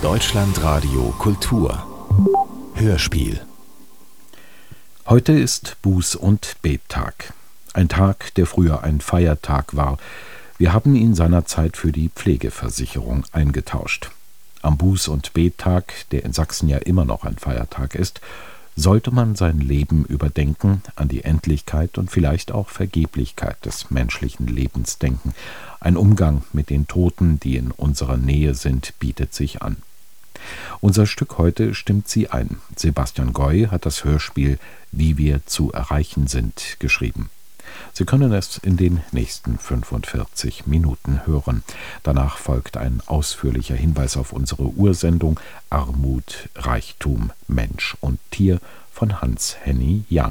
Deutschlandradio Kultur Hörspiel. Heute ist Buß- und Bettag. Ein Tag, der früher ein Feiertag war. Wir haben ihn seinerzeit für die Pflegeversicherung eingetauscht. Am Buß- und Bettag, der in Sachsen ja immer noch ein Feiertag ist, sollte man sein Leben überdenken, an die Endlichkeit und vielleicht auch Vergeblichkeit des menschlichen Lebens denken. Ein Umgang mit den Toten, die in unserer Nähe sind, bietet sich an. Unser Stück heute stimmt sie ein. Sebastian Goy hat das Hörspiel »Wie wir zu erreichen sind« geschrieben. Sie können es in den nächsten 45 Minuten hören. Danach folgt ein ausführlicher Hinweis auf unsere Ursendung »Armut, Reichtum, Mensch und Tier« von Hans-Henny Jahn.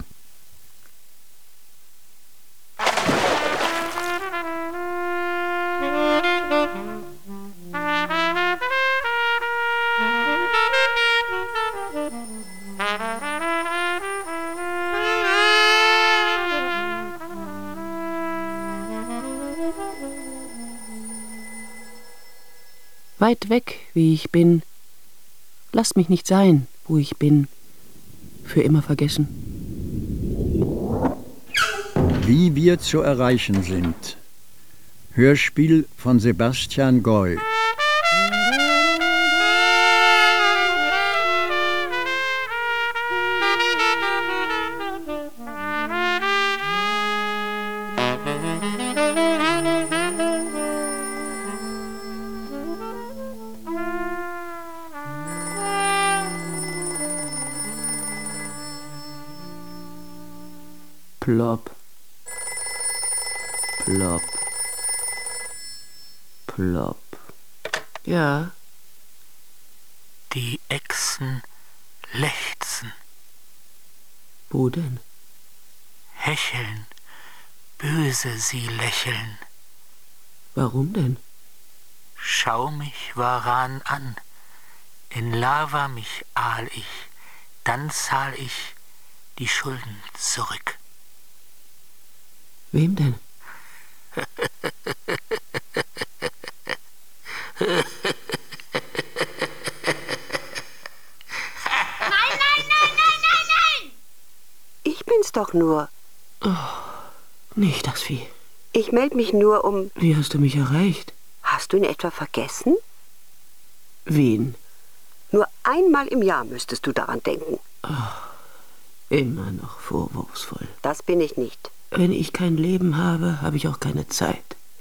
Weit weg, wie ich bin, lasst mich nicht sein, wo ich bin, für immer vergessen. Wie wir zu erreichen sind. Hörspiel von Sebastian Goy. Plopp, plopp, plopp. Ja. Die Echsen lechzen. Wo denn? Hecheln, böse sie lächeln. Warum denn? Schau mich waran an, in Lava mich ahl ich, dann zahl ich die Schulden zurück. Wem denn? Nein! Ich bin's doch nur. Oh, nicht das Vieh. Ich melde mich nur um... Wie hast du mich erreicht? Hast du ihn etwa vergessen? Wen? Nur einmal im Jahr müsstest du daran denken. Oh, immer noch vorwurfsvoll. Das bin ich nicht. Wenn ich kein Leben habe, habe ich auch keine Zeit.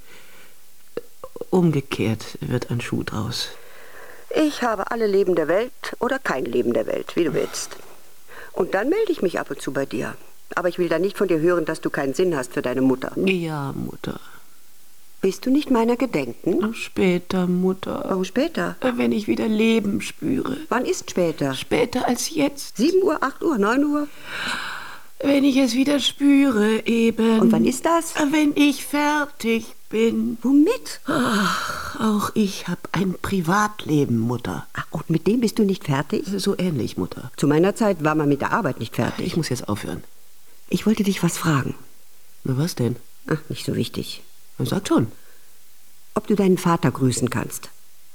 Umgekehrt wird ein Schuh draus. Ich habe alle Leben der Welt oder kein Leben der Welt, wie du willst. Und dann melde ich mich ab und zu bei dir. Aber ich will dann nicht von dir hören, dass du keinen Sinn hast für deine Mutter. Ja, Mutter. Willst du nicht meiner gedenken? Später, Mutter. Warum später? Wenn ich wieder Leben spüre. Wann ist später? Später als jetzt. 7 Uhr, 8 Uhr, 9 Uhr? Wenn ich es wieder spüre, eben. Und wann ist das? Wenn ich fertig bin. Womit? Ach, auch ich habe ein Privatleben, Mutter. Ach, und mit dem bist du nicht fertig? So ähnlich, Mutter. Zu meiner Zeit war man mit der Arbeit nicht fertig. Ich muss jetzt aufhören. Ich wollte dich was fragen. Na, was denn? Ach, nicht so wichtig. Sag schon. Ob du deinen Vater grüßen kannst.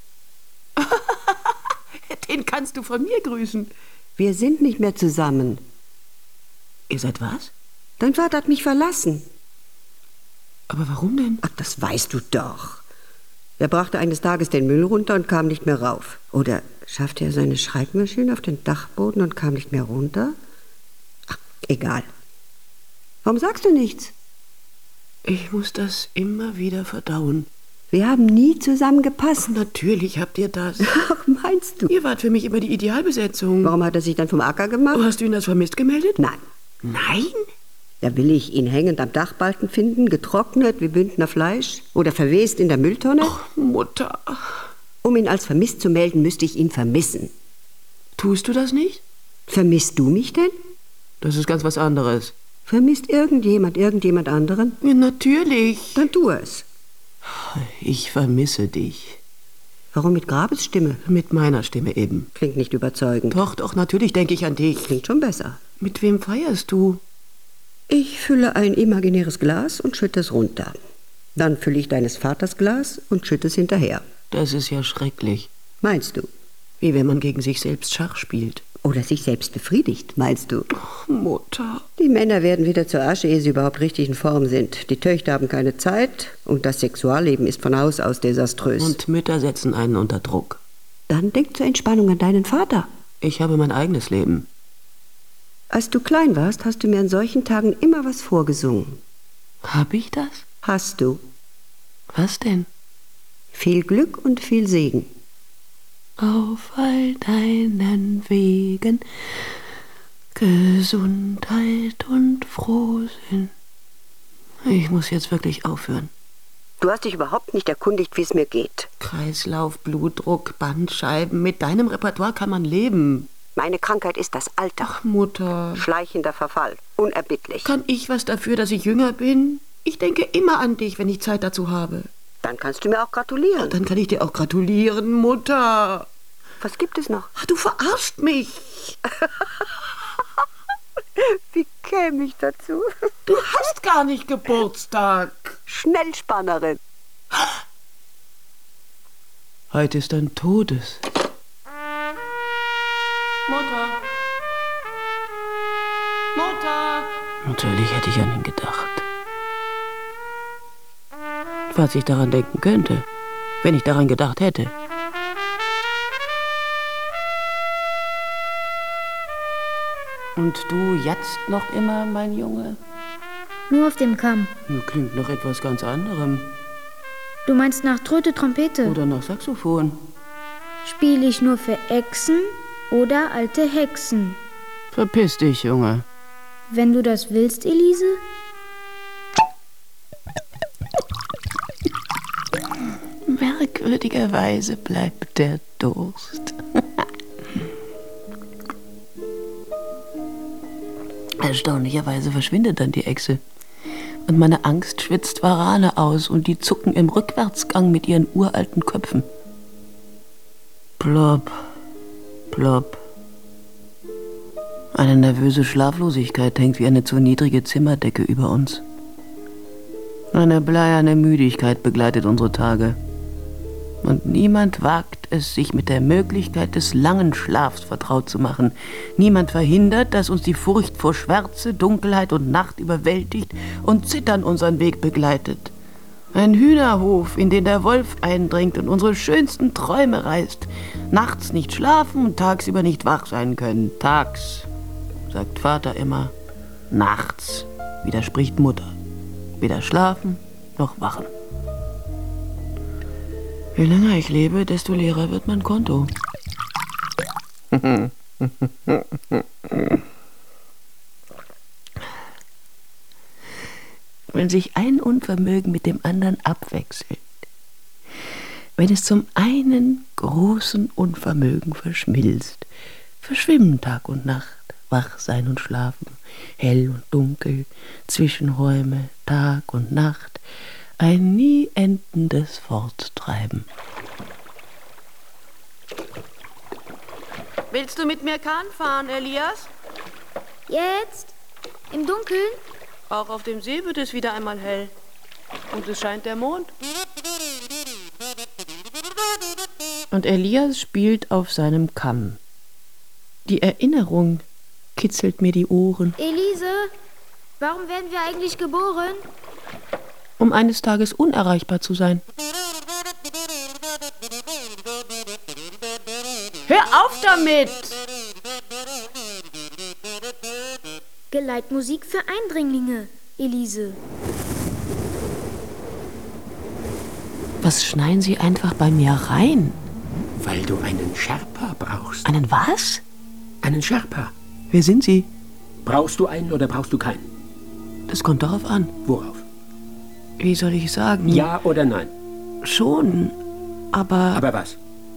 Den kannst du von mir grüßen. Wir sind nicht mehr zusammen. Ihr seid was? Dein Vater hat mich verlassen. Aber warum denn? Ach, das weißt du doch. Er brachte eines Tages den Müll runter und kam nicht mehr rauf. Oder schaffte er seine Schreibmaschine auf den Dachboden und kam nicht mehr runter? Ach, egal. Warum sagst du nichts? Ich muss das immer wieder verdauen. Wir haben nie zusammen gepasst. Ach, natürlich habt ihr das. Ach, meinst du? Ihr wart für mich immer die Idealbesetzung. Warum hat er sich dann vom Acker gemacht? Oh, hast du ihn als vermisst gemeldet? Nein. Nein? Da will ich ihn hängend am Dachbalken finden, getrocknet wie Bündner Fleisch oder verwest in der Mülltonne? Ach, Mutter. Um ihn als vermisst zu melden, müsste ich ihn vermissen. Tust du das nicht? Vermisst du mich denn? Das ist ganz was anderes. Vermisst irgendjemand anderen? Ja, natürlich. Dann tu es. Ich vermisse dich. Warum mit Grabesstimme? Mit meiner Stimme eben. Klingt nicht überzeugend. Doch, natürlich denke ich an dich. Klingt schon besser. Mit wem feierst du? Ich fülle ein imaginäres Glas und schütte es runter. Dann fülle ich deines Vaters Glas und schütte es hinterher. Das ist ja schrecklich. Meinst du? Wie wenn man gegen sich selbst Schach spielt. Oder sich selbst befriedigt, meinst du? Ach, Mutter. Die Männer werden wieder zur Asche, ehe sie überhaupt richtig in Form sind. Die Töchter haben keine Zeit und das Sexualleben ist von Haus aus desaströs. Und Mütter setzen einen unter Druck. Dann denk zur Entspannung an deinen Vater. Ich habe mein eigenes Leben. Als du klein warst, hast du mir an solchen Tagen immer was vorgesungen. Hab ich das? Hast du. Was denn? Viel Glück und viel Segen. Auf all deinen Wegen Gesundheit und Frohsinn. Ich muss jetzt wirklich aufhören. Du hast dich überhaupt nicht erkundigt, wie es mir geht. Kreislauf, Blutdruck, Bandscheiben. Mit deinem Repertoire kann man leben. Meine Krankheit ist das Alter. Ach, Mutter. Schleichender Verfall. Unerbittlich. Kann ich was dafür, dass ich jünger bin? Ich denke immer an dich, wenn ich Zeit dazu habe. Dann kannst du mir auch gratulieren. Dann kann ich dir auch gratulieren, Mutter. Was gibt es noch? Ach, du verarschst mich. Wie käme ich dazu? Du hast gar nicht Geburtstag. Schnellspannerin. Heute ist dein Todes. Mutter. Mutter. Natürlich hätte ich an ihn gedacht. Was ich daran denken könnte, wenn ich daran gedacht hätte. Und du jetzt noch immer, mein Junge? Nur auf dem Kamm. Klingt nach etwas ganz anderem. Du meinst nach Tröte, Trompete? Oder nach Saxophon. Spiele ich nur für Echsen oder alte Hexen? Verpiss dich, Junge. Wenn du das willst, Elise? Merkwürdigerweise bleibt der Durst. Erstaunlicherweise verschwindet dann die Echse. Und meine Angst schwitzt Warane aus und die zucken im Rückwärtsgang mit ihren uralten Köpfen. Plopp, plopp. Eine nervöse Schlaflosigkeit hängt wie eine zu niedrige Zimmerdecke über uns. Eine bleierne Müdigkeit begleitet unsere Tage. Und niemand wagt es, sich mit der Möglichkeit des langen Schlafs vertraut zu machen. Niemand verhindert, dass uns die Furcht vor Schwärze, Dunkelheit und Nacht überwältigt und Zittern unseren Weg begleitet. Ein Hühnerhof, in den der Wolf eindringt und unsere schönsten Träume reißt. Nachts nicht schlafen und tagsüber nicht wach sein können. Tags, sagt Vater immer. Nachts, widerspricht Mutter. Weder schlafen noch wachen. Je länger ich lebe, desto leerer wird mein Konto. Wenn sich ein Unvermögen mit dem anderen abwechselt, wenn es zum einen großen Unvermögen verschmilzt, verschwimmen Tag und Nacht, wach sein und schlafen, hell und dunkel, Zwischenräume, Tag und Nacht, ein nie endendes Forttreiben. Willst du mit mir Kahn fahren, Elias? Jetzt? Im Dunkeln? Auch auf dem See wird es wieder einmal hell. Und es scheint der Mond. Und Elias spielt auf seinem Kamm. Die Erinnerung kitzelt mir die Ohren. Elise, warum werden wir eigentlich geboren? Um eines Tages unerreichbar zu sein. Hör auf damit! Geleitmusik für Eindringlinge, Elise. Was schneien Sie einfach bei mir rein? Weil du einen Sherpa brauchst. Einen was? Einen Sherpa. Wer sind Sie? Brauchst du einen oder brauchst du keinen? Das kommt darauf an. Worauf? Wie soll ich sagen? Ja oder nein? Schon, aber... Aber was?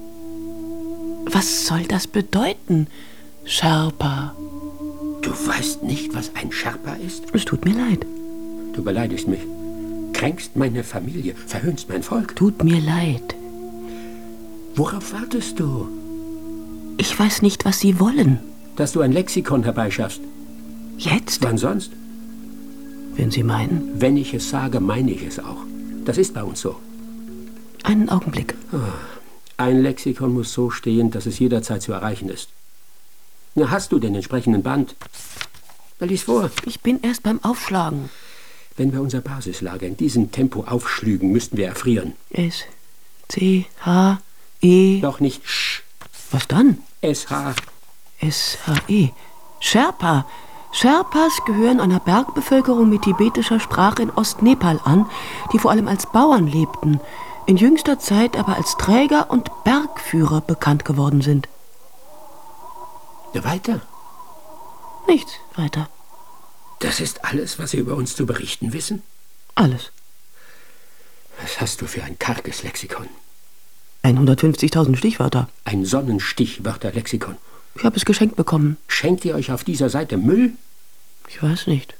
Was soll das bedeuten, Sherpa? Du weißt nicht, was ein Sherpa ist? Es tut mir leid. Du beleidigst mich, kränkst meine Familie, verhöhnst mein Volk. Tut mir leid. Worauf wartest du? Ich weiß nicht, was Sie wollen. Dass du ein Lexikon herbeischaffst. Jetzt? Wann sonst? Wenn Sie meinen. Wenn ich es sage, meine ich es auch. Das ist bei uns so. Einen Augenblick. Ein Lexikon muss so stehen, dass es jederzeit zu erreichen ist. Na, hast du den entsprechenden Band? Na, lies vor. Ich bin erst beim Aufschlagen. Wenn wir unser Basislager in diesem Tempo aufschlügen, müssten wir erfrieren. S, C, H, E... Doch nicht Sch. Was dann? S-H. S-H-E. Sherpa. Sherpas gehören einer Bergbevölkerung mit tibetischer Sprache in Ostnepal an, die vor allem als Bauern lebten, in jüngster Zeit aber als Träger und Bergführer bekannt geworden sind. Ja, weiter. Nichts weiter. Das ist alles, was Sie über uns zu berichten wissen? Alles. Was hast du für ein karges Lexikon? 150.000 Stichwörter. Ein Sonnenstichwörterlexikon. Ich habe es geschenkt bekommen. Schenkt ihr euch auf dieser Seite Müll? Ich weiß nicht.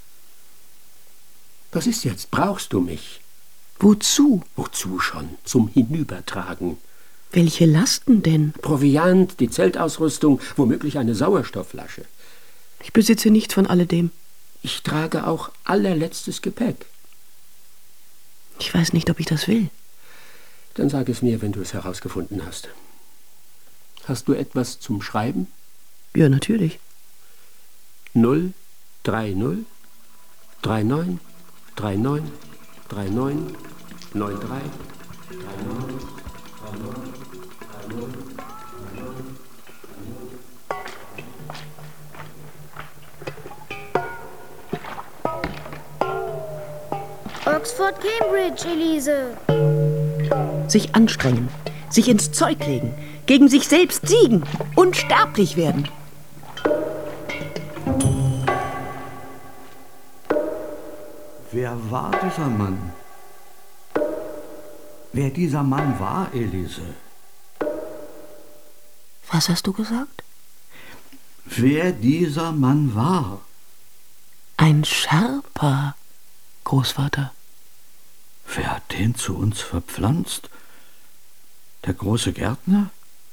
Was ist jetzt? Brauchst du mich? Wozu? Wozu schon? Zum Hinübertragen. Welche Lasten denn? Proviant, die Zeltausrüstung, womöglich eine Sauerstoffflasche. Ich besitze nichts von alledem. Ich trage auch allerletztes Gepäck. Ich weiß nicht, ob ich das will. Dann sag es mir, wenn du es herausgefunden hast. Hast du etwas zum Schreiben? Ja, natürlich. 0, 3, 0, 3, 9, 3, 9, 3, 9, 9, 3, 3, 9, 3, 9, 3, 9, 3, 9. Oxford, Cambridge, Elise. Sich anstrengen, sich ins Zeug legen, gegen sich selbst siegen, unsterblich werden. Wer war dieser Mann? Wer dieser Mann war, Elise? Was hast du gesagt? Wer dieser Mann war? Ein Sherpa, Großvater. Wer hat den zu uns verpflanzt? Der große Gärtner?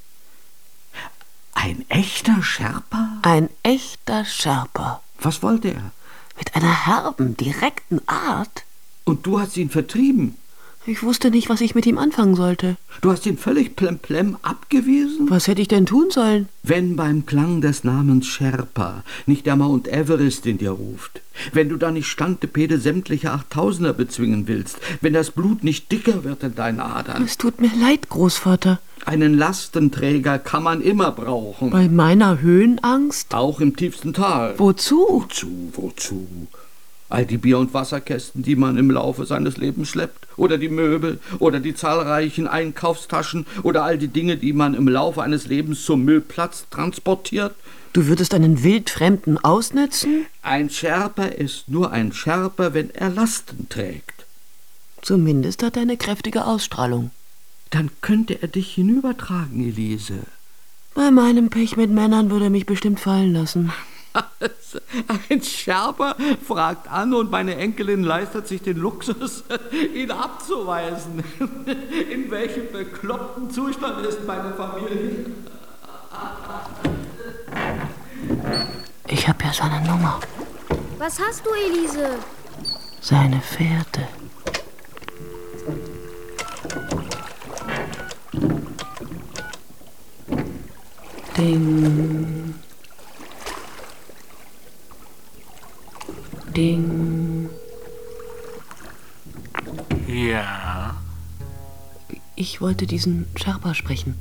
Ein echter Sherpa? Ein echter Sherpa. Was wollte er? Mit einer herben, direkten Art. Und du hast ihn vertrieben? Ich wusste nicht, was ich mit ihm anfangen sollte. Du hast ihn völlig plemplem abgewiesen? Was hätte ich denn tun sollen? Wenn beim Klang des Namens Sherpa nicht der Mount Everest in dir ruft, wenn du da nicht Standepede sämtlicher 8000er bezwingen willst, wenn das Blut nicht dicker wird in deinen Adern. Es tut mir leid, Großvater. Einen Lastenträger kann man immer brauchen. Bei meiner Höhenangst? Auch im tiefsten Tal. Wozu? Wozu? All die Bier- und Wasserkästen, die man im Laufe seines Lebens schleppt, oder die Möbel, oder die zahlreichen Einkaufstaschen, oder all die Dinge, die man im Laufe eines Lebens zum Müllplatz transportiert. Du würdest einen Wildfremden ausnützen? Ein Sherpa ist nur ein Sherpa, wenn er Lasten trägt. Zumindest hat er eine kräftige Ausstrahlung. Dann könnte er dich hinübertragen, Elise. Bei meinem Pech mit Männern würde er mich bestimmt fallen lassen. Ein Sherpa fragt an und meine Enkelin leistet sich den Luxus, ihn abzuweisen. In welchem bekloppten Zustand ist meine Familie? Ich habe ja seine Nummer. Was hast du, Elise? Seine Fährte. Ding. Ding. Ja? Ich wollte diesen Sherpa sprechen.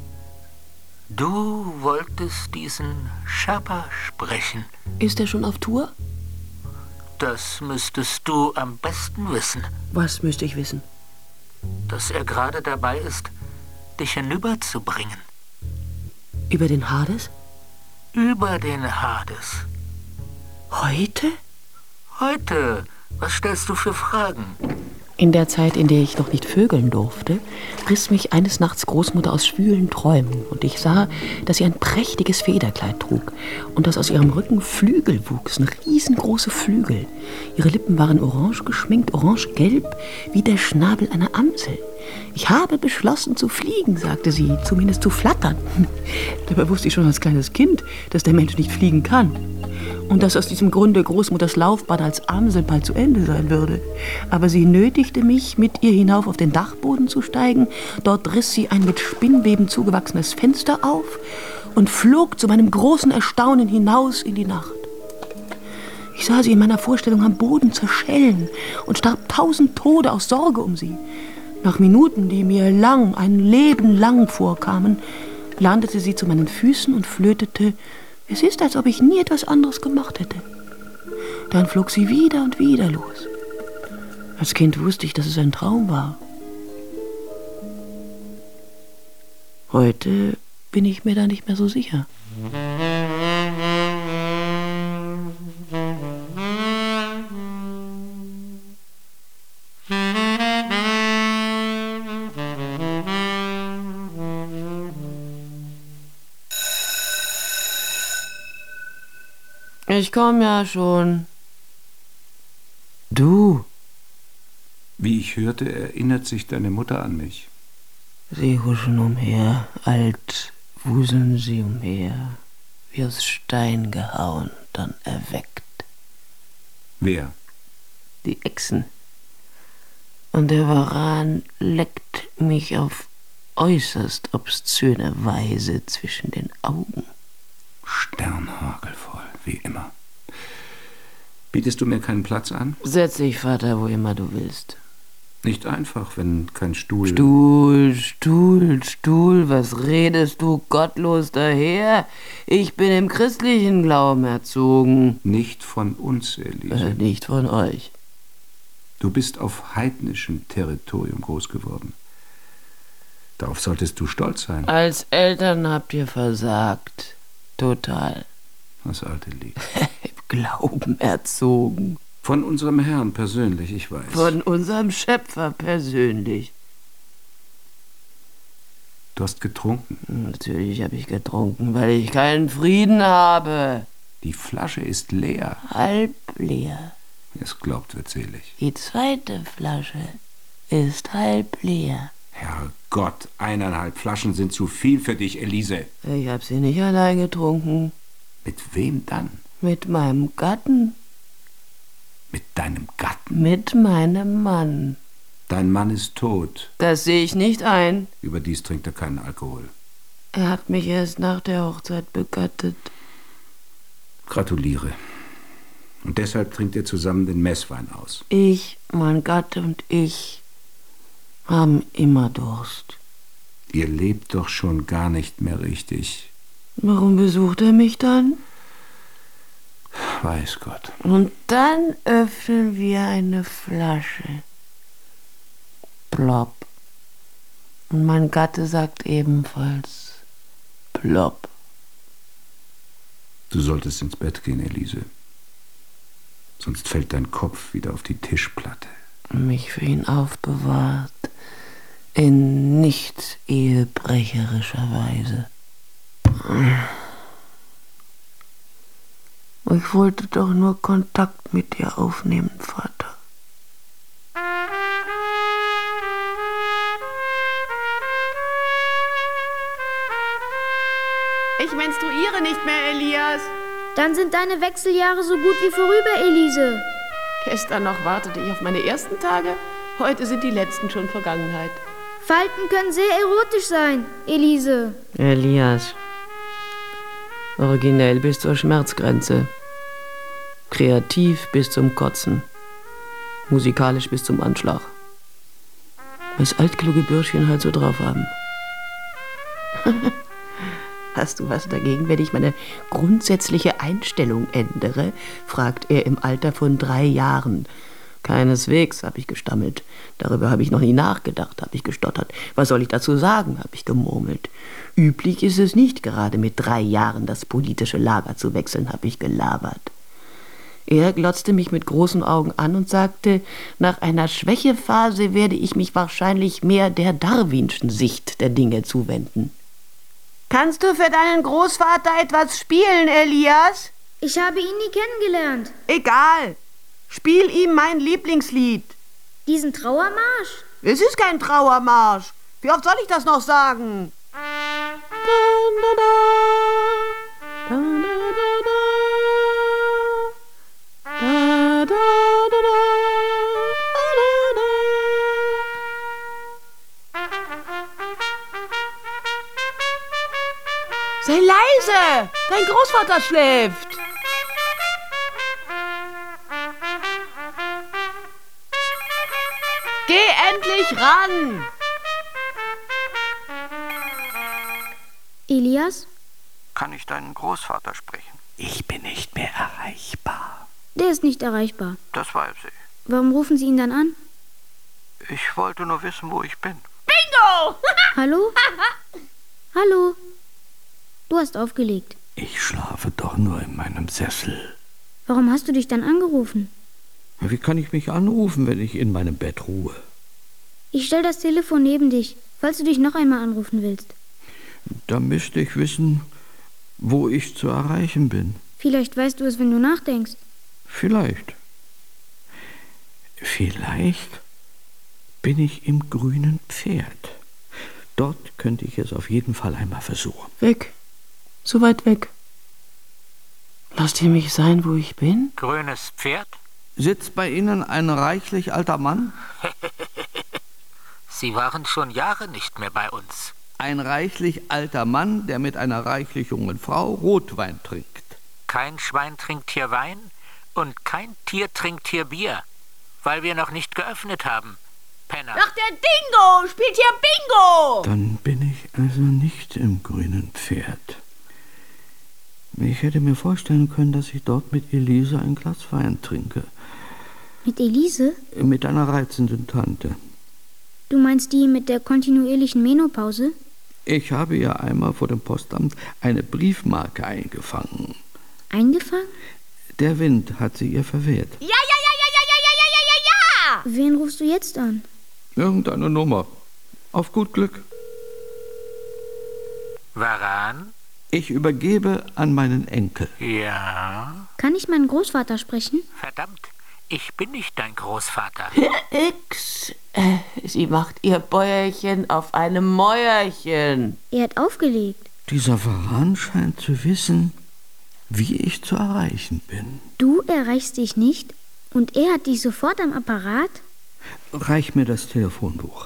Du wolltest diesen Sherpa sprechen? Ist er schon auf Tour? Das müsstest du am besten wissen. Was müsste ich wissen? Dass er gerade dabei ist, dich hinüberzubringen. Über den Hades? Über den Hades. Heute? Heute. Was stellst du für Fragen? In der Zeit, in der ich noch nicht vögeln durfte, riss mich eines Nachts Großmutter aus schwülen Träumen und ich sah, dass sie ein prächtiges Federkleid trug und dass aus ihrem Rücken Flügel wuchsen, riesengroße Flügel. Ihre Lippen waren orange geschminkt, orange-gelb, wie der Schnabel einer Amsel. Ich habe beschlossen zu fliegen, sagte sie, zumindest zu flattern. Dabei wusste ich schon als kleines Kind, dass der Mensch nicht fliegen kann. Und dass aus diesem Grunde Großmutters Laufbahn als Amsel bald zu Ende sein würde. Aber sie nötigte mich, mit ihr hinauf auf den Dachboden zu steigen. Dort riss sie ein mit Spinnweben zugewachsenes Fenster auf und flog zu meinem großen Erstaunen hinaus in die Nacht. Ich sah sie in meiner Vorstellung am Boden zerschellen und starb 1000 Tode aus Sorge um sie. Nach Minuten, die mir ein Leben lang vorkamen, landete sie zu meinen Füßen und flötete: Es ist, als ob ich nie etwas anderes gemacht hätte. Dann flog sie wieder und wieder los. Als Kind wusste ich, dass es ein Traum war. Heute bin ich mir da nicht mehr so sicher. Ich komme ja schon. Du? Wie ich hörte, erinnert sich deine Mutter an mich. Sie huschen umher, alt wuseln sie umher, wie aus Stein gehauen, dann erweckt. Wer? Die Echsen. Und der Varan leckt mich auf äußerst obszöne Weise zwischen den Augen. Sternhagelvoll, wie immer. Bietest du mir keinen Platz an? Setz dich, Vater, wo immer du willst. Nicht einfach, wenn kein Stuhl... Stuhl, was redest du gottlos daher? Ich bin im christlichen Glauben erzogen. Nicht von uns, Elise. Nicht von euch. Du bist auf heidnischem Territorium groß geworden. Darauf solltest du stolz sein. Als Eltern habt ihr versagt. Total. Das alte Lied. Im Glauben erzogen. Von unserem Herrn persönlich, ich weiß. Von unserem Schöpfer persönlich. Du hast getrunken. Natürlich habe ich getrunken, weil ich keinen Frieden habe. Die Flasche ist leer. Halb leer. Wer es glaubt, wird selig. Die zweite Flasche ist halb leer. Herrgott, 1,5 Flaschen sind zu viel für dich, Elise. Ich habe sie nicht allein getrunken. Mit wem dann? Mit meinem Gatten. Mit deinem Gatten? Mit meinem Mann. Dein Mann ist tot. Das sehe ich nicht ein. Überdies trinkt er keinen Alkohol. Er hat mich erst nach der Hochzeit begattet. Gratuliere. Und deshalb trinkt ihr zusammen den Messwein aus. Ich, mein Gatte und ich haben immer Durst. Ihr lebt doch schon gar nicht mehr richtig. Warum besucht er mich dann? Weiß Gott. Und dann öffnen wir eine Flasche. Plopp. Und mein Gatte sagt ebenfalls plopp. Du solltest ins Bett gehen, Elise. Sonst fällt dein Kopf wieder auf die Tischplatte. Mich für ihn aufbewahrt, in nicht ehebrecherischer Weise. Ich wollte doch nur Kontakt mit dir aufnehmen, Vater. Ich menstruiere nicht mehr, Elias. Dann sind deine Wechseljahre so gut wie vorüber, Elise. Gestern noch wartete ich auf meine ersten Tage. Heute sind die letzten schon Vergangenheit. Falten können sehr erotisch sein, Elise. Elias. Originell bis zur Schmerzgrenze. Kreativ bis zum Kotzen. Musikalisch bis zum Anschlag. Was altkluge Bürschchen halt so drauf haben. Hast du was dagegen, wenn ich meine grundsätzliche Einstellung ändere? Fragt er im Alter von 3 Jahren. Keineswegs, habe ich gestammelt. Darüber habe ich noch nie nachgedacht, habe ich gestottert. Was soll ich dazu sagen, habe ich gemurmelt. Üblich ist es nicht, gerade mit 3 Jahren das politische Lager zu wechseln, habe ich gelabert. Er glotzte mich mit großen Augen an und sagte, nach einer Schwächephase werde ich mich wahrscheinlich mehr der darwinschen Sicht der Dinge zuwenden. Kannst du für deinen Großvater etwas spielen, Elias? Ich habe ihn nie kennengelernt. Egal. Spiel ihm mein Lieblingslied. Diesen Trauermarsch? Es ist kein Trauermarsch. Wie oft soll ich das noch sagen? Sei leise! Dein Großvater schläft! Geh endlich ran! Elias? Kann ich deinen Großvater sprechen? Ich bin nicht mehr erreichbar. Der ist nicht erreichbar. Das weiß ich. Warum rufen Sie ihn dann an? Ich wollte nur wissen, wo ich bin. Bingo! Hallo? Hallo? Du hast aufgelegt. Ich schlafe doch nur in meinem Sessel. Warum hast du dich dann angerufen? Wie kann ich mich anrufen, wenn ich in meinem Bett ruhe? Ich stell das Telefon neben dich, falls du dich noch einmal anrufen willst. Da müsste ich wissen, wo ich zu erreichen bin. Vielleicht weißt du es, wenn du nachdenkst. Vielleicht. Vielleicht bin ich im grünen Pferd. Dort könnte ich es auf jeden Fall einmal versuchen. Weg. So weit weg. Lasst ihr mich sein, wo ich bin? Grünes Pferd? Sitzt bei Ihnen ein reichlich alter Mann? Sie waren schon Jahre nicht mehr bei uns. Ein reichlich alter Mann, der mit einer reichlich jungen Frau Rotwein trinkt. Kein Schwein trinkt hier Wein und kein Tier trinkt hier Bier, weil wir noch nicht geöffnet haben. Penner. Ach, der Dingo spielt hier Bingo! Dann bin ich also nicht im grünen Pferd. Ich hätte mir vorstellen können, dass ich dort mit Elise ein Glas Wein trinke. Mit Elise? Mit einer reizenden Tante. Du meinst die mit der kontinuierlichen Menopause? Ich habe ihr einmal vor dem Postamt eine Briefmarke eingefangen. Eingefangen? Der Wind hat sie ihr verwehrt. Ja! Wen rufst du jetzt an? Irgendeine Nummer. Auf gut Glück. Waran? Ich übergebe an meinen Enkel. Ja? Kann ich meinen Großvater sprechen? Verdammt, ich bin nicht dein Großvater. X. Sie macht ihr Bäuerchen auf einem Mäuerchen. Er hat aufgelegt. Dieser Waran scheint zu wissen, wie ich zu erreichen bin. Du erreichst dich nicht und er hat dich sofort am Apparat? Reich mir das Telefonbuch.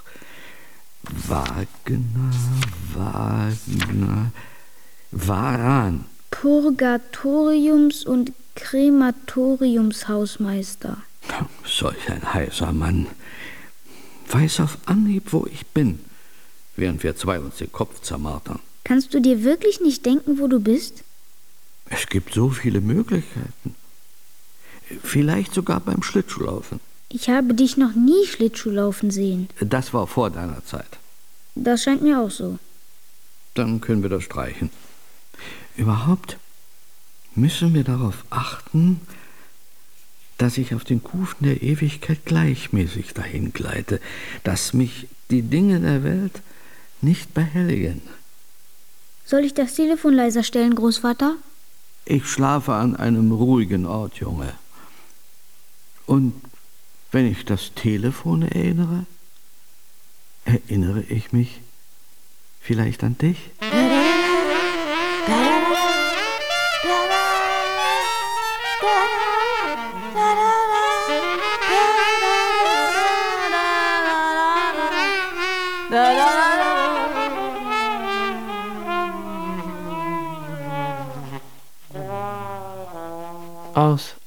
Wagner, Waran. Purgatoriums- und Krematoriumshausmeister. Solch ein heißer Mann. Weiß auf Anhieb, wo ich bin, während wir zwei uns den Kopf zermartern. Kannst du dir wirklich nicht denken, wo du bist? Es gibt so viele Möglichkeiten. Vielleicht sogar beim Schlittschuhlaufen. Ich habe dich noch nie Schlittschuhlaufen sehen. Das war vor deiner Zeit. Das scheint mir auch so. Dann können wir das streichen. Überhaupt müssen wir darauf achten, dass ich auf den Kufen der Ewigkeit gleichmäßig dahin gleite, dass mich die Dinge der Welt nicht behelligen. Soll ich das Telefon leiser stellen, Großvater? Ich schlafe an einem ruhigen Ort, Junge. Und wenn ich das Telefon erinnere ich mich vielleicht an dich? Aus.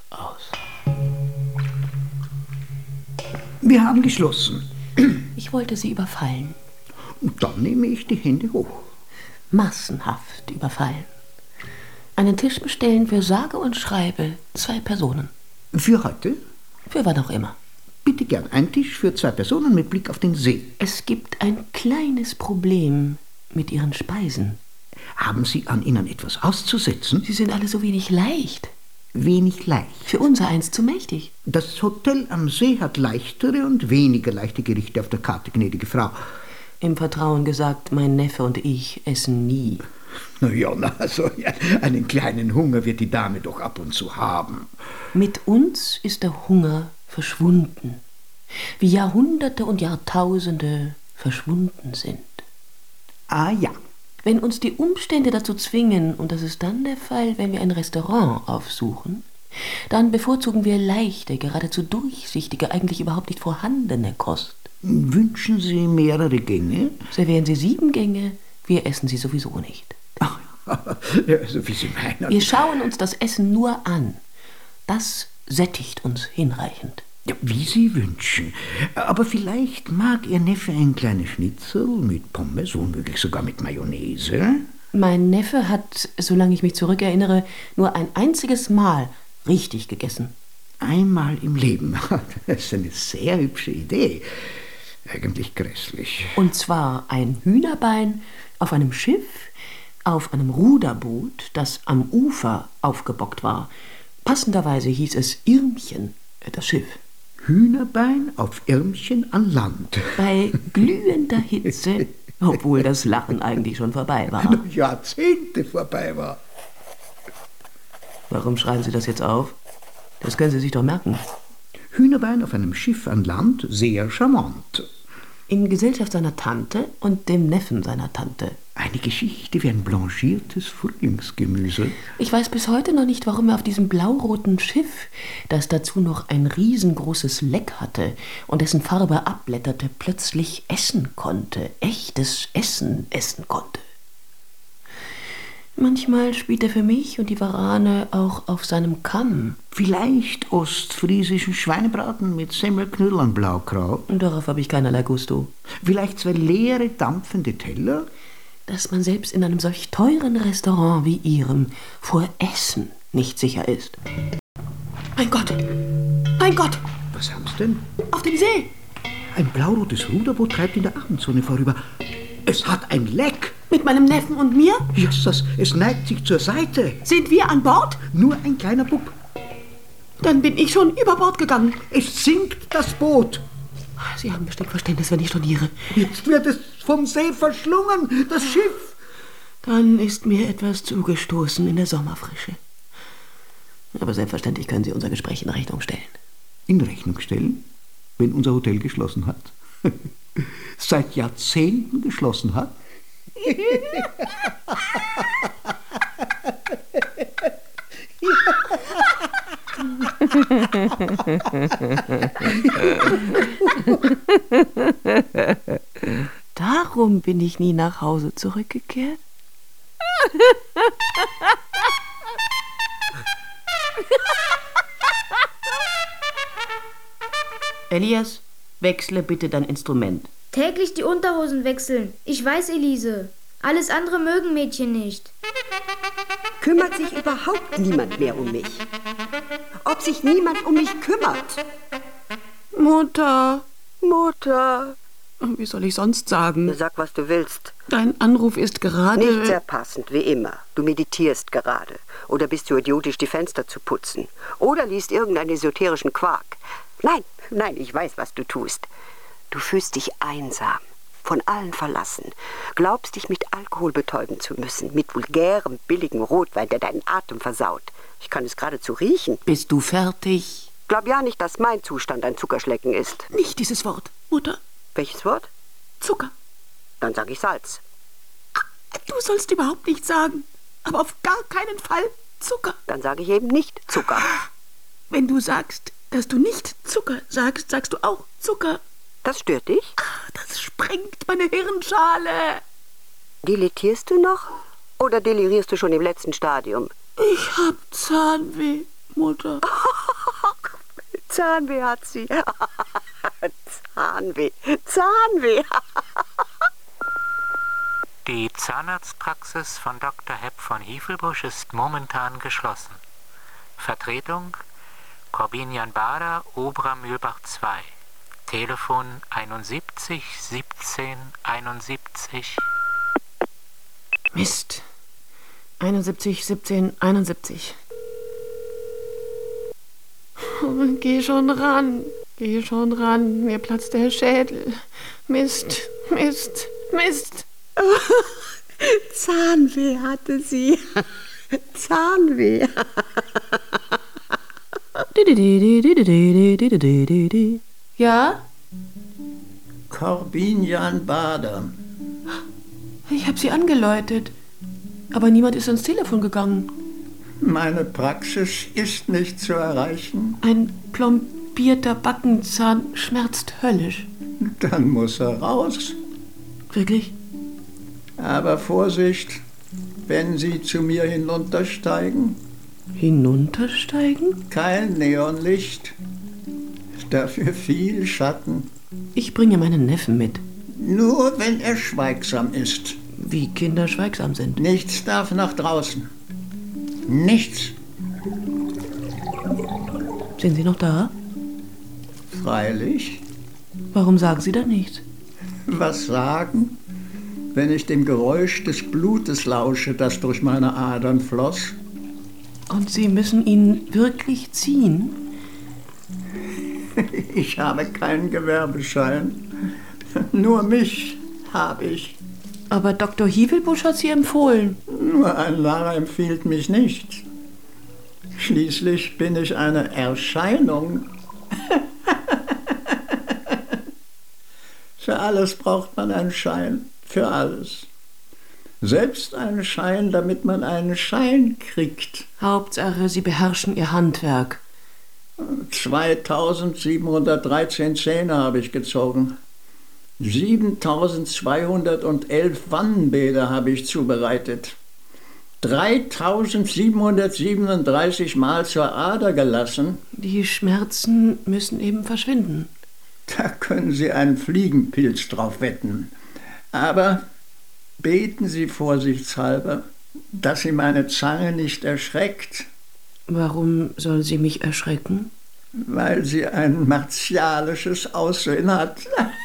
Wir haben geschlossen. Ich wollte Sie überfallen. Dann nehme ich die Hände hoch. Massenhaft überfallen. Einen Tisch bestellen für sage und schreibe 2 Personen. Für heute? Für wann auch immer. Bitte gern, ein Tisch für 2 Personen mit Blick auf den See. Es gibt ein kleines Problem mit Ihren Speisen. Haben Sie an ihnen etwas auszusetzen? Sie sind alle so wenig leicht. Wenig leicht? Für unser eins zu mächtig. Das Hotel am See hat leichtere und weniger leichte Gerichte auf der Karte, gnädige Frau. Im Vertrauen gesagt, mein Neffe und ich essen nie. Einen kleinen Hunger wird die Dame doch ab und zu haben. Mit uns ist der Hunger verschwunden. wie Jahrhunderte und Jahrtausende verschwunden sind. Ah ja. Wenn uns die Umstände dazu zwingen, und das ist dann der Fall, wenn wir ein Restaurant aufsuchen, dann bevorzugen wir leichte, geradezu durchsichtige, eigentlich überhaupt nicht vorhandene Kost. Wünschen Sie mehrere Gänge? Servieren Sie 7 Gänge, wir essen sie sowieso nicht. Also, wie Sie meinen. Wir schauen uns das Essen nur an. Das sättigt uns hinreichend. Ja, wie Sie wünschen. Aber vielleicht mag Ihr Neffe ein kleines Schnitzel mit Pommes, womöglich sogar mit Mayonnaise. Mein Neffe hat, solange ich mich zurückerinnere, nur ein einziges Mal richtig gegessen. Einmal im Leben. Das ist eine sehr hübsche Idee. Eigentlich grässlich. Und zwar ein Hühnerbein auf einem Schiff, auf einem Ruderboot, das am Ufer aufgebockt war. Passenderweise hieß es Irmchen, das Schiff. Hühnerbein auf Irmchen an Land. Bei glühender Hitze, obwohl das Lachen eigentlich schon vorbei war. Jahrzehnte vorbei war. Warum schreiben Sie das jetzt auf? Das können Sie sich doch merken. Hühnerbein auf einem Schiff an Land, sehr charmant. In Gesellschaft seiner Tante und dem Neffen seiner Tante. Eine Geschichte wie ein blanchiertes Frühlingsgemüse. Ich weiß bis heute noch nicht, warum er auf diesem blauroten Schiff, das dazu noch ein riesengroßes Leck hatte und dessen Farbe abblätterte, plötzlich essen konnte. Echtes Essen essen konnte. Manchmal spielt er für mich und die Warane auch auf seinem Kamm. Vielleicht ostfriesischen Schweinebraten mit Semmelknödel an Blaukraut. Darauf habe ich keinerlei Gusto. Vielleicht 2 leere, dampfende Teller. Dass man selbst in einem solch teuren Restaurant wie Ihrem vor Essen nicht sicher ist. Mein Gott! Mein Gott! Was haben Sie denn? Auf dem See! Ein blaurotes Ruderboot treibt in der Abendzone vorüber. Es hat ein Leck. Mit meinem Neffen und mir? Jesus, es neigt sich zur Seite. Sind wir an Bord? Nur ein kleiner Bub. Dann bin ich schon über Bord gegangen. Es sinkt das Boot. Sie haben bestimmt Verständnis, wenn ich storniere. Jetzt wird es vom See verschlungen, das Schiff. Dann ist mir etwas zugestoßen in der Sommerfrische. Aber selbstverständlich können Sie unser Gespräch in Rechnung stellen. In Rechnung stellen? Wenn unser Hotel geschlossen hat? Seit Jahrzehnten geschlossen hat? Darum bin ich nie nach Hause zurückgekehrt. Elias, wechsle bitte dein Instrument. Täglich die Unterhosen wechseln. Ich weiß, Elise. Alles andere mögen Mädchen nicht. Kümmert sich überhaupt niemand mehr um mich? Ob sich niemand um mich kümmert? Mutter. Mutter. Wie soll ich sonst sagen? Sag, was du willst. Dein Anruf ist gerade... Nicht sehr passend, wie immer. Du meditierst gerade. Oder bist du idiotisch, die Fenster zu putzen. Oder liest irgendeinen esoterischen Quark. Nein, ich weiß, was du tust. Du fühlst dich einsam, von allen verlassen, glaubst dich mit Alkohol betäuben zu müssen, mit vulgärem, billigem Rotwein, der deinen Atem versaut. Ich kann es geradezu riechen. Bist du fertig? Glaub ja nicht, dass mein Zustand ein Zuckerschlecken ist. Nicht dieses Wort, Mutter. Welches Wort? Zucker. Dann sag ich Salz. Du sollst überhaupt nicht sagen, aber auf gar keinen Fall Zucker. Dann sage ich eben nicht Zucker. Wenn du sagst, dass du nicht Zucker sagst, sagst du auch Zucker. Das stört dich? Das sprengt meine Hirnschale. Dilettierst du noch? Oder delirierst du schon im letzten Stadium? Ich hab Zahnweh, Mutter. Zahnweh hat sie. Zahnweh. Die Zahnarztpraxis von Dr. Hepp von Hiefelbusch ist momentan geschlossen. Vertretung Corbinian Bader, Obra Mühlbach 2. Telefon 71 17 71. Mist. 71 17 71. Geh schon ran. Mir platzt der Schädel. Mist. Zahnweh hatte sie. Zahnweh. Ja? Corbinian Bader. Ich habe Sie angeläutet, aber niemand ist ans Telefon gegangen. Meine Praxis ist nicht zu erreichen. Ein plombierter Backenzahn schmerzt höllisch. Dann muss er raus. Wirklich? Aber Vorsicht, wenn Sie zu mir hinuntersteigen. Hinuntersteigen? Kein Neonlicht, dafür viel Schatten. Ich bringe meinen Neffen mit. Nur wenn er schweigsam ist. Wie Kinder schweigsam sind. Nichts darf nach draußen. Nichts. Sind Sie noch da? Freilich. Warum sagen Sie dann nichts? Was sagen, wenn ich dem Geräusch des Blutes lausche, das durch meine Adern floss? Und Sie müssen ihn wirklich ziehen? Ich habe keinen Gewerbeschein. Nur mich habe ich. Aber Dr. Hievelbusch hat Sie empfohlen. Nur ein Narr empfiehlt mich nicht. Schließlich bin ich eine Erscheinung. Für alles braucht man einen Schein. Für alles. Selbst einen Schein, damit man einen Schein kriegt. Hauptsache, Sie beherrschen Ihr Handwerk. 2713 Zähne habe ich gezogen. 7211 Wannenbäder habe ich zubereitet. 3737 Mal zur Ader gelassen. Die Schmerzen müssen eben verschwinden. Da können Sie einen Fliegenpilz drauf wetten. Aber beten Sie vorsichtshalber, dass Sie meine Zange nicht erschreckt. Warum soll sie mich erschrecken? Weil sie ein martialisches Aussehen hat.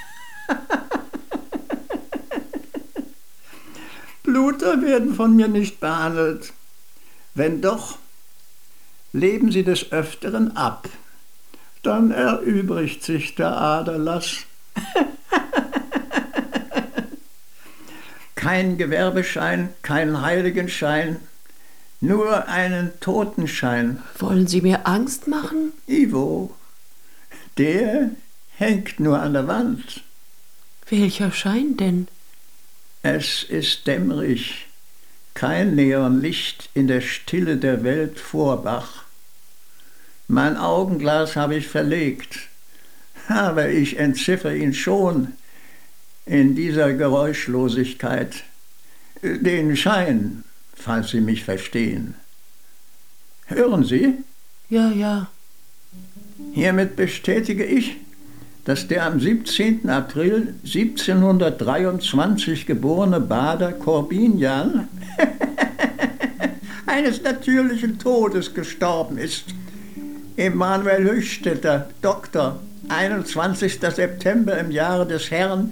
Bluter werden von mir nicht behandelt. Wenn doch, leben sie des Öfteren ab. Dann erübrigt sich der Aderlass. Kein Gewerbeschein, kein Heiligenschein, nur einen Totenschein. Wollen Sie mir Angst machen? Ivo, der hängt nur an der Wand. Welcher Schein denn? Es ist dämmerig, kein Neonlicht in der Stille der Welt vor Bach. Mein Augenglas habe ich verlegt, aber ich entziffere ihn schon in dieser Geräuschlosigkeit. Den Schein, falls Sie mich verstehen. Hören Sie? Ja, ja. Hiermit bestätige ich, dass der am 17. April 1723 geborene Bader Corbinian eines natürlichen Todes gestorben ist. Emanuel Höchstädter, Doktor, 21. September im Jahre des Herrn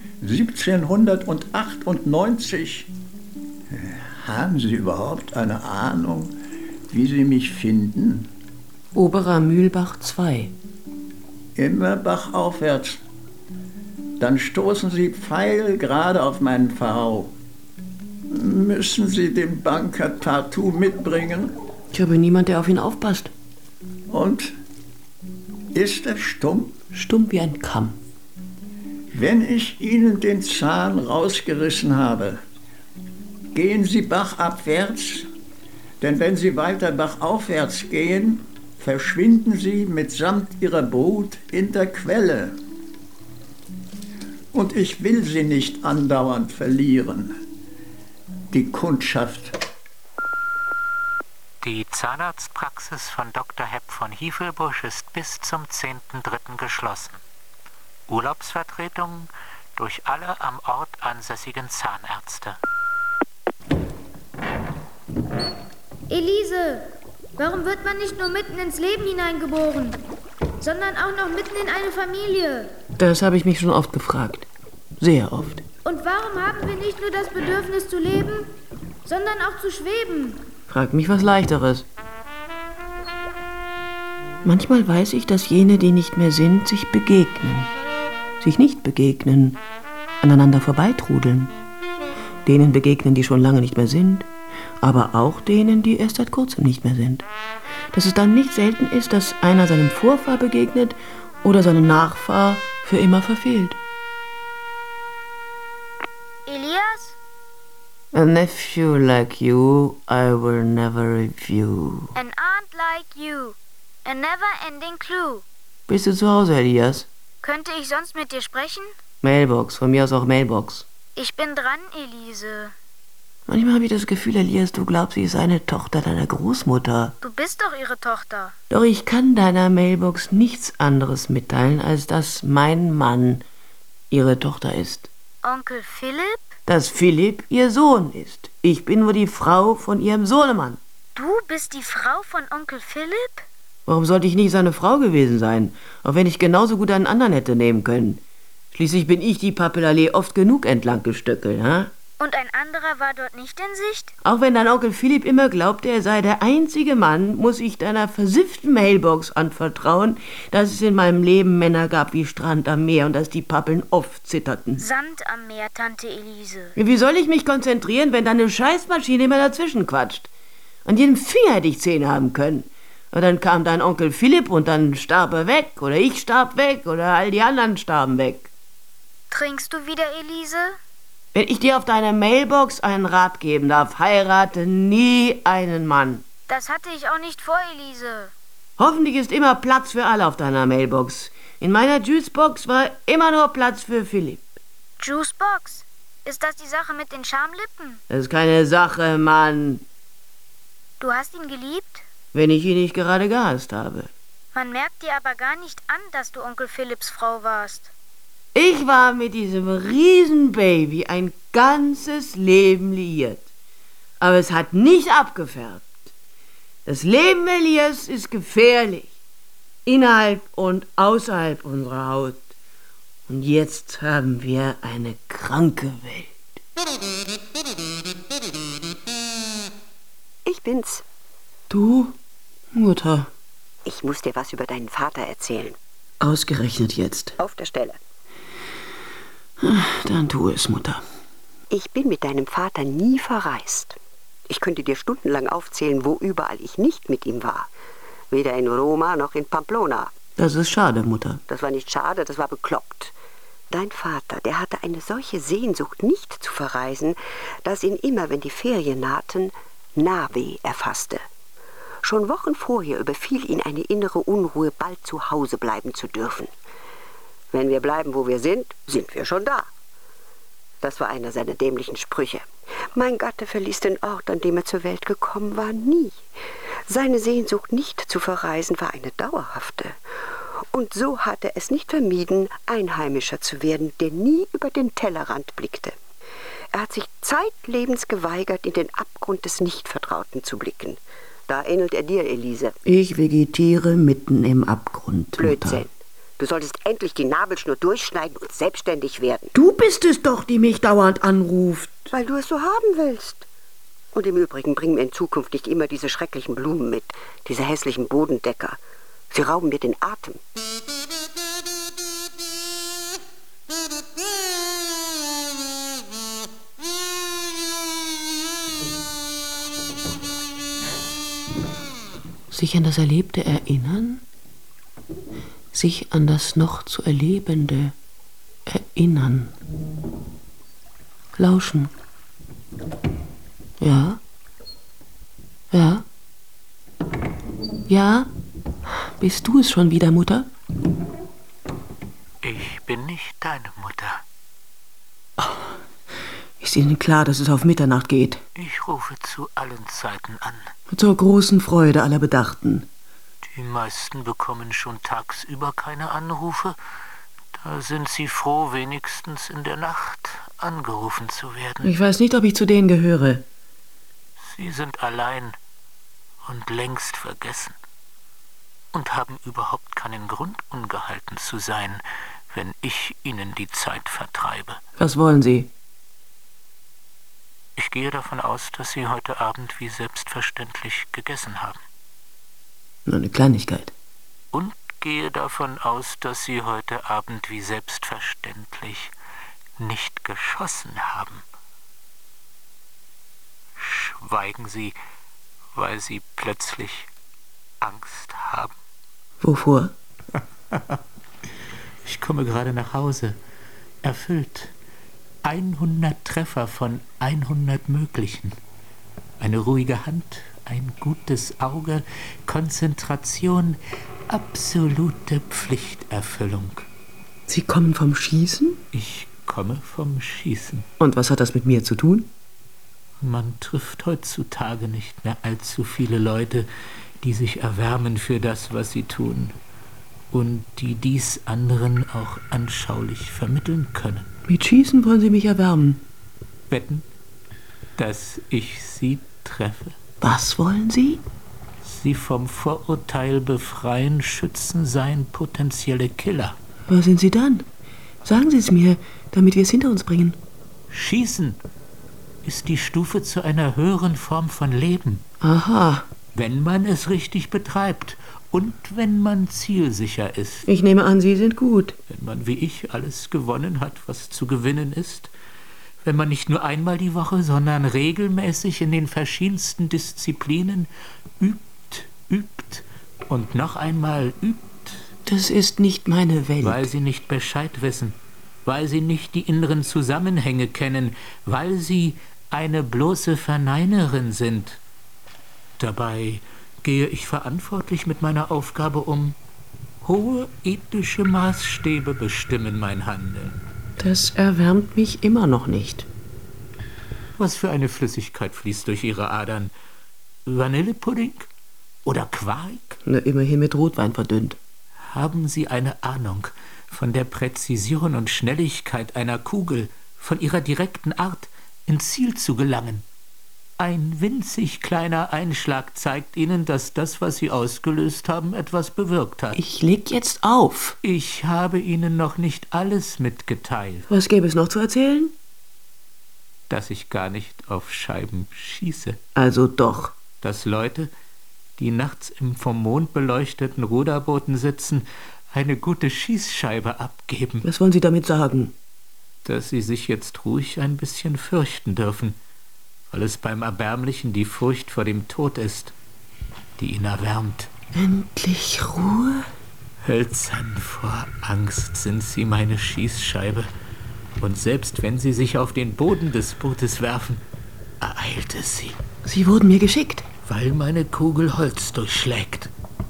1798. Haben Sie überhaupt eine Ahnung, wie Sie mich finden? Oberer Mühlbach 2. Immer bachaufwärts. Dann stoßen Sie pfeilgerade auf meinen Pfarrau. Müssen Sie den Banker partout mitbringen? Ich habe niemand, der auf ihn aufpasst. Und? Ist er stumm? Stumm wie ein Kamm. Wenn ich Ihnen den Zahn rausgerissen habe, gehen Sie bachabwärts, denn wenn Sie weiter bachaufwärts gehen, verschwinden Sie mitsamt Ihrer Brut in der Quelle. Und ich will Sie nicht andauernd verlieren. Die Kundschaft. Die Zahnarztpraxis von Dr. Hepp von Hievelbusch ist bis zum 10.3. geschlossen. Urlaubsvertretungen durch alle am Ort ansässigen Zahnärzte. Elise, warum wird man nicht nur mitten ins Leben hineingeboren, sondern auch noch mitten in eine Familie? Das habe ich mich schon oft gefragt. Sehr oft. Und warum haben wir nicht nur das Bedürfnis zu leben, sondern auch zu schweben? Frag mich was Leichteres. Manchmal weiß ich, dass jene, die nicht mehr sind, sich begegnen. Sich nicht begegnen, aneinander vorbeitrudeln. Denen begegnen, die schon lange nicht mehr sind, aber auch denen, die erst seit kurzem nicht mehr sind. Dass es dann nicht selten ist, dass einer seinem Vorfahr begegnet oder seine Nachfahr für immer verfehlt. Elias? A nephew like you, I will never review. An aunt like you. A never-ending clue. Bist du zu Hause, Elias? Könnte ich sonst mit dir sprechen? Mailbox, von mir aus auch Mailbox. Ich bin dran, Elise. Manchmal habe ich das Gefühl, Elias, du glaubst, sie ist eine Tochter deiner Großmutter. Du bist doch ihre Tochter. Doch ich kann deiner Mailbox nichts anderes mitteilen, als dass mein Mann ihre Tochter ist. Onkel Philipp? Dass Philipp ihr Sohn ist. Ich bin nur die Frau von ihrem Sohnemann. Du bist die Frau von Onkel Philipp? Warum sollte ich nicht seine Frau gewesen sein, auch wenn ich genauso gut einen anderen hätte nehmen können? Schließlich bin ich die Pappelallee oft genug entlang gestöckelt, ha? Und ein anderer war dort nicht in Sicht? Auch wenn dein Onkel Philipp immer glaubte, er sei der einzige Mann, muss ich deiner versifften Mailbox anvertrauen, dass es in meinem Leben Männer gab wie Strand am Meer und dass die Pappeln oft zitterten. Sand am Meer, Tante Elise. Wie soll ich mich konzentrieren, wenn deine Scheißmaschine immer dazwischen quatscht? An jedem Finger hätte ich 10 haben können. Und dann kam dein Onkel Philipp und dann starb er weg. Oder ich starb weg. Oder all die anderen starben weg. Trinkst du wieder, Elise? Wenn ich dir auf deiner Mailbox einen Rat geben darf, heirate nie einen Mann. Das hatte ich auch nicht vor, Elise. Hoffentlich ist immer Platz für alle auf deiner Mailbox. In meiner Juicebox war immer nur Platz für Philipp. Juicebox? Ist das die Sache mit den Schamlippen? Das ist keine Sache, Mann. Du hast ihn geliebt? Wenn ich ihn nicht gerade gehasst habe. Man merkt dir aber gar nicht an, dass du Onkel Philipps Frau warst. Ich war mit diesem Riesenbaby ein ganzes Leben liiert. Aber es hat nicht abgefärbt. Das Leben Elias ist gefährlich. Innerhalb und außerhalb unserer Haut. Und jetzt haben wir eine kranke Welt. Ich bin's. Du, Mutter. Ich muss dir was über deinen Vater erzählen. Ausgerechnet jetzt. Auf der Stelle. Dann tu es, Mutter. Ich bin mit deinem Vater nie verreist. Ich könnte dir stundenlang aufzählen, wo überall ich nicht mit ihm war. Weder in Roma noch in Pamplona. Das ist schade, Mutter. Das war nicht schade, das war bekloppt. Dein Vater, der hatte eine solche Sehnsucht, nicht zu verreisen, dass ihn immer, wenn die Ferien nahten, Nachweh erfasste. Schon Wochen vorher überfiel ihn eine innere Unruhe, bald zu Hause bleiben zu dürfen. Wenn wir bleiben, wo wir sind wir schon da. Das war einer seiner dämlichen Sprüche. Mein Gatte verließ den Ort, an dem er zur Welt gekommen war, nie. Seine Sehnsucht, nicht zu verreisen, war eine dauerhafte. Und so hat er es nicht vermieden, Einheimischer zu werden, der nie über den Tellerrand blickte. Er hat sich zeitlebens geweigert, in den Abgrund des Nichtvertrauten zu blicken. Da ähnelt er dir, Elise. Ich vegetiere mitten im Abgrund, Blödsinn. Mutter. Du solltest endlich die Nabelschnur durchschneiden und selbstständig werden. Du bist es doch, die mich dauernd anruft. Weil du es so haben willst. Und im Übrigen bring mir in Zukunft nicht immer diese schrecklichen Blumen mit, diese hässlichen Bodendecker. Sie rauben mir den Atem. Sich an das Erlebte erinnern? Sich an das noch zu Erlebende erinnern. Lauschen. Ja? Ja? Ja? Bist du es schon wieder, Mutter? Ich bin nicht deine Mutter. Ist Ihnen klar, dass es auf Mitternacht geht? Ich rufe zu allen Zeiten an. Zur großen Freude aller Bedachten. Die meisten bekommen schon tagsüber keine Anrufe. Da sind sie froh, wenigstens in der Nacht angerufen zu werden. Ich weiß nicht, ob ich zu denen gehöre. Sie sind allein und längst vergessen und haben überhaupt keinen Grund, ungehalten zu sein, wenn ich ihnen die Zeit vertreibe. Was wollen Sie? Ich gehe davon aus, dass Sie heute Abend wie selbstverständlich gegessen haben. Nur eine Kleinigkeit. Und gehe davon aus, dass Sie heute Abend wie selbstverständlich nicht geschossen haben. Schweigen Sie, weil Sie plötzlich Angst haben? Wovor? Ich komme gerade nach Hause. Erfüllt. 100 Treffer von 100 möglichen. Eine ruhige Hand, ein gutes Auge, Konzentration, absolute Pflichterfüllung. Sie kommen vom Schießen? Ich komme vom Schießen. Und was hat das mit mir zu tun? Man trifft heutzutage nicht mehr allzu viele Leute, die sich erwärmen für das, was sie tun und die dies anderen auch anschaulich vermitteln können. Mit Schießen wollen Sie mich erwärmen? Wetten, dass ich Sie treffe? Was wollen Sie? Sie vom Vorurteil befreien, schützen, seien potenzielle Killer. Wer sind Sie dann? Sagen Sie es mir, damit wir es hinter uns bringen. Schießen ist die Stufe zu einer höheren Form von Leben. Aha. Wenn man es richtig betreibt und wenn man zielsicher ist. Ich nehme an, Sie sind gut. Wenn man wie ich alles gewonnen hat, was zu gewinnen ist. Wenn man nicht nur einmal die Woche, sondern regelmäßig in den verschiedensten Disziplinen übt und noch einmal übt. Das ist nicht meine Welt. Weil Sie nicht Bescheid wissen, weil Sie nicht die inneren Zusammenhänge kennen, weil Sie eine bloße Verneinerin sind. Dabei gehe ich verantwortlich mit meiner Aufgabe um. Hohe ethische Maßstäbe bestimmen mein Handeln. Das erwärmt mich immer noch nicht. Was für eine Flüssigkeit fließt durch Ihre Adern? Vanillepudding? Oder Quark? Na, immerhin mit Rotwein verdünnt. Haben Sie eine Ahnung von der Präzision und Schnelligkeit einer Kugel, von ihrer direkten Art, ins Ziel zu gelangen? Ein winzig kleiner Einschlag zeigt Ihnen, dass das, was Sie ausgelöst haben, etwas bewirkt hat. Ich leg jetzt auf. Ich habe Ihnen noch nicht alles mitgeteilt. Was gäbe es noch zu erzählen? Dass ich gar nicht auf Scheiben schieße. Also doch. Dass Leute, die nachts im vom Mond beleuchteten Ruderbooten sitzen, eine gute Schießscheibe abgeben. Was wollen Sie damit sagen? Dass Sie sich jetzt ruhig ein bisschen fürchten dürfen, weil es beim Erbärmlichen die Furcht vor dem Tod ist, die ihn erwärmt. Endlich Ruhe? Hölzern vor Angst sind Sie meine Schießscheibe. Und selbst wenn Sie sich auf den Boden des Bootes werfen, ereilt es Sie. Sie wurden mir geschickt. Weil meine Kugel Holz durchschlägt.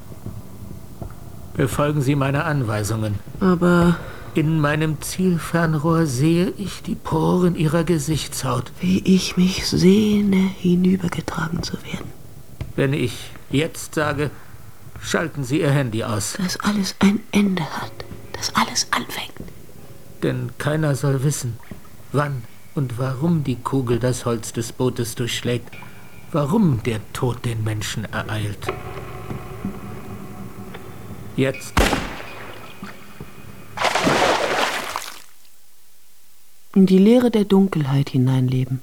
Befolgen Sie meine Anweisungen. Aber... In meinem Zielfernrohr sehe ich die Poren Ihrer Gesichtshaut. Wie ich mich sehne, hinübergetragen zu werden. Wenn ich jetzt sage, schalten Sie Ihr Handy aus. Dass alles ein Ende hat. Dass alles anfängt. Denn keiner soll wissen, wann und warum die Kugel das Holz des Bootes durchschlägt. Warum der Tod den Menschen ereilt. Jetzt. In die Leere der Dunkelheit hineinleben.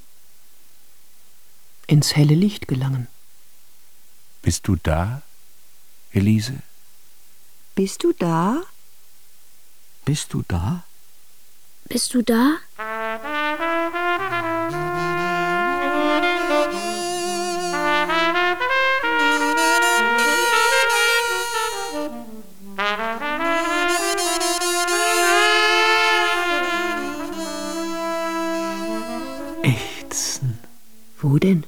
Ins helle Licht gelangen. Bist du da, Elise? Bist du da? Bist du da? Bist du da? Ächzen. Wo denn?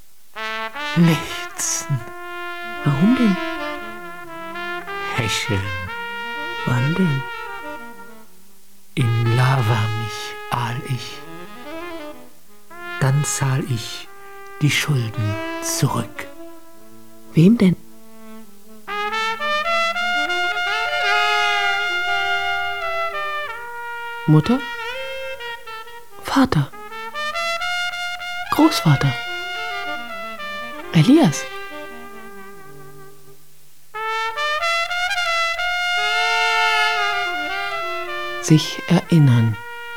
Lechzen. Warum denn? Hecheln. Wann denn? In Lava mich ahl ich. Dann zahl ich die Schulden zurück. Wem denn? Mutter? Vater? Großvater? Elias? Sich erinnern.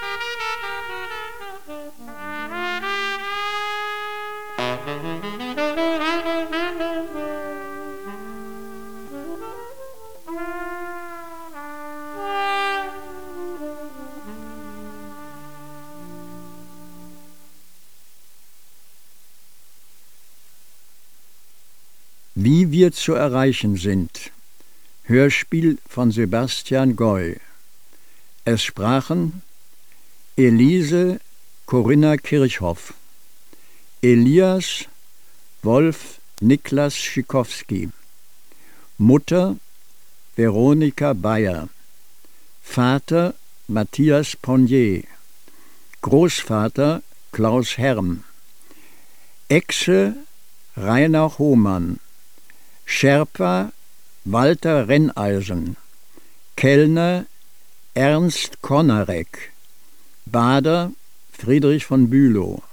Wie wir zu erreichen sind. Hörspiel von Sebastian Goy. Es sprachen Elise Corinna Kirchhoff, Elias Wolf Niklas Schikowski, Mutter Veronika Bayer, Vater Matthias Ponnier, Großvater Klaus Herm, Echse Rainer Hohmann, Sherpa Walter Renneisen, Kellner Ernst Konarek, Bader Friedrich von Bülow,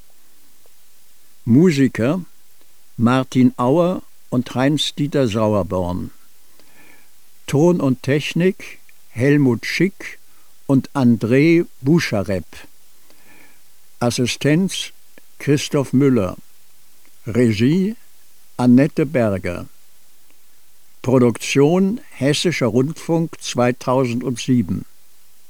Musiker Martin Auer und Heinz-Dieter Sauerborn, Ton und Technik Helmut Schick und André Buscharep, Assistenz Christoph Müller, Regie Annette Berger, Produktion Hessischer Rundfunk 2007.